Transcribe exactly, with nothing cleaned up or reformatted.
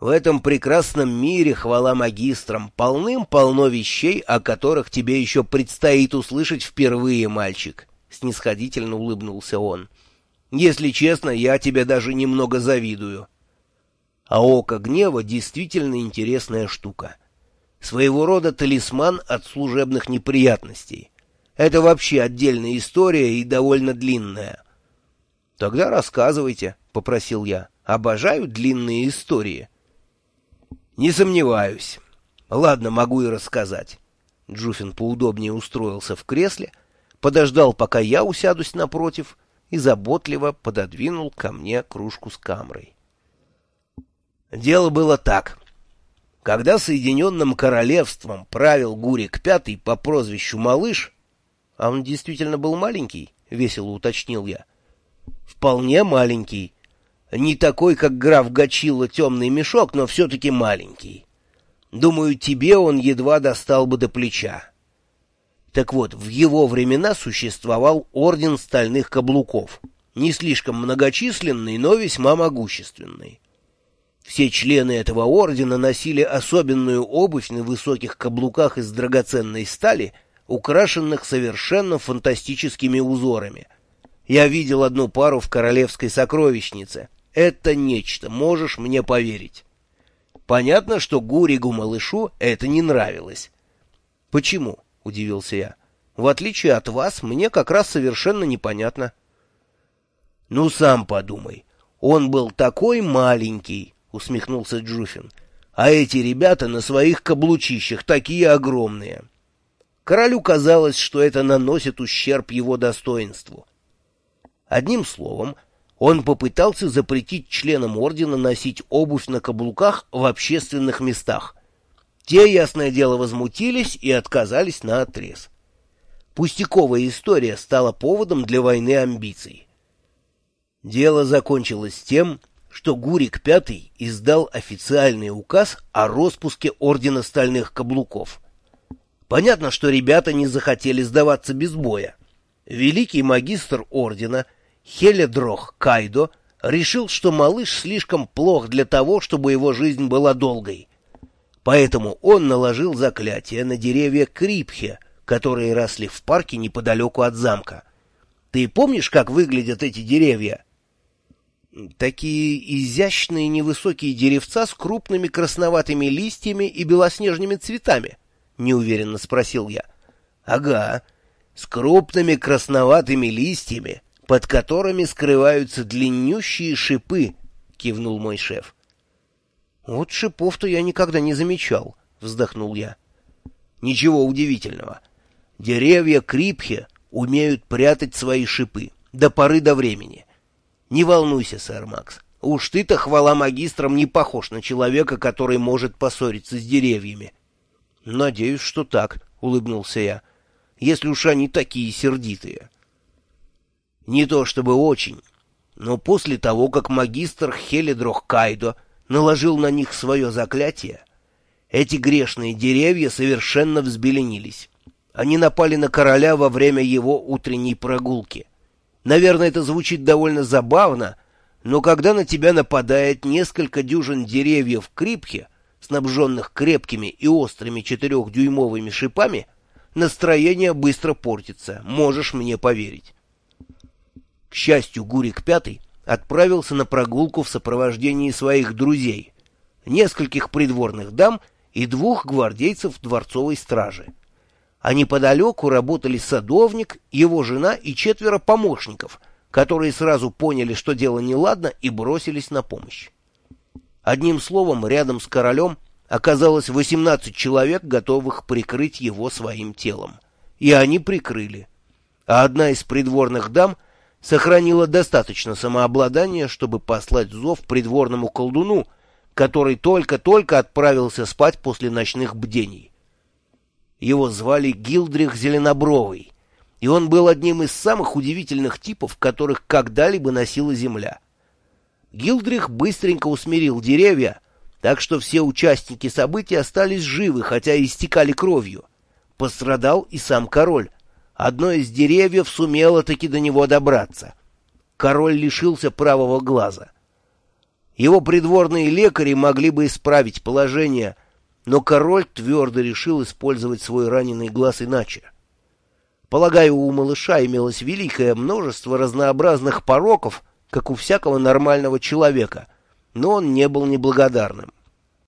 В этом прекрасном мире, хвала магистрам, полным-полно вещей, о которых тебе еще предстоит услышать впервые, мальчик. Снисходительно улыбнулся он. Если честно, я тебе даже немного завидую. А око гнева действительно интересная штука. Своего рода талисман от служебных неприятностей. Это вообще отдельная история и довольно длинная. — Тогда рассказывайте, — попросил я. — Обожаю длинные истории. — Не сомневаюсь. Ладно, могу и рассказать. Джуфин поудобнее устроился в кресле, подождал, пока я усядусь напротив, и заботливо пододвинул ко мне кружку с камрой. Дело было так. Когда Соединенным Королевством правил Гурик Пятый по прозвищу Малыш, а он действительно был маленький, — весело уточнил я. — Вполне маленький. Не такой, как граф Гачилла темный мешок, но все-таки маленький. Думаю, тебе он едва достал бы до плеча. Так вот, в его времена существовал Орден Стальных Каблуков, не слишком многочисленный, но весьма могущественный. Все члены этого ордена носили особенную обувь на высоких каблуках из драгоценной стали, украшенных совершенно фантастическими узорами. Я видел одну пару в королевской сокровищнице. Это нечто, можешь мне поверить. Понятно, что Гуригу-малышу это не нравилось. — Почему? — удивился я. — В отличие от вас, мне как раз совершенно непонятно. — Ну, сам подумай. Он был такой маленький, — усмехнулся Джуфин. — А эти ребята на своих каблучищах такие огромные. Королю казалось, что это наносит ущерб его достоинству. Одним словом, он попытался запретить членам ордена носить обувь на каблуках в общественных местах. Те, ясное дело, возмутились и отказались наотрез. Пустяковая история стала поводом для войны амбиций. Дело закончилось тем, что Гурик Пятый издал официальный указ о распуске Ордена Стальных Каблуков. Понятно, что ребята не захотели сдаваться без боя. Великий магистр ордена Хеледрох Кайдо решил, что малыш слишком плох для того, чтобы его жизнь была долгой. Поэтому он наложил заклятие на деревья Крипхе, которые росли в парке неподалеку от замка. Ты помнишь, как выглядят эти деревья? Такие изящные невысокие деревца с крупными красноватыми листьями и белоснежными цветами, — неуверенно спросил я. — Ага, с крупными красноватыми листьями, под которыми скрываются длиннющие шипы, — кивнул мой шеф. — Вот шипов-то я никогда не замечал, — вздохнул я. — Ничего удивительного. Деревья Крипхе умеют прятать свои шипы до поры до времени. Не волнуйся, сэр Макс, уж ты-то, хвала магистрам, не похож на человека, который может поссориться с деревьями. — Надеюсь, что так, — улыбнулся я, — если уж они такие сердитые. Не то чтобы очень, но после того, как магистр Хеледрох Кайдо наложил на них свое заклятие, эти грешные деревья совершенно взбеленились. Они напали на короля во время его утренней прогулки. Наверное, это звучит довольно забавно, но когда на тебя нападает несколько дюжин деревьев Крипхе, снабженных крепкими и острыми четырехдюймовыми шипами, настроение быстро портится, можешь мне поверить. К счастью, Гурик Пятый отправился на прогулку в сопровождении своих друзей, нескольких придворных дам и двух гвардейцев дворцовой стражи. А неподалеку работали садовник, его жена и четверо помощников, которые сразу поняли, что дело неладно, и бросились на помощь. Одним словом, рядом с королем оказалось восемнадцать человек, готовых прикрыть его своим телом. И они прикрыли. А одна из придворных дам сохранила достаточно самообладания, чтобы послать зов придворному колдуну, который только-только отправился спать после ночных бдений. Его звали Гилдрих Зеленобровый, и он был одним из самых удивительных типов, которых когда-либо носила земля. Гилдрих быстренько усмирил деревья, так что все участники событий остались живы, хотя и истекали кровью. Пострадал и сам король. Одно из деревьев сумело таки до него добраться. Король лишился правого глаза. Его придворные лекари могли бы исправить положение, но король твердо решил использовать свой раненый глаз иначе. Полагаю, у малыша имелось великое множество разнообразных пороков, как у всякого нормального человека, но он не был неблагодарным.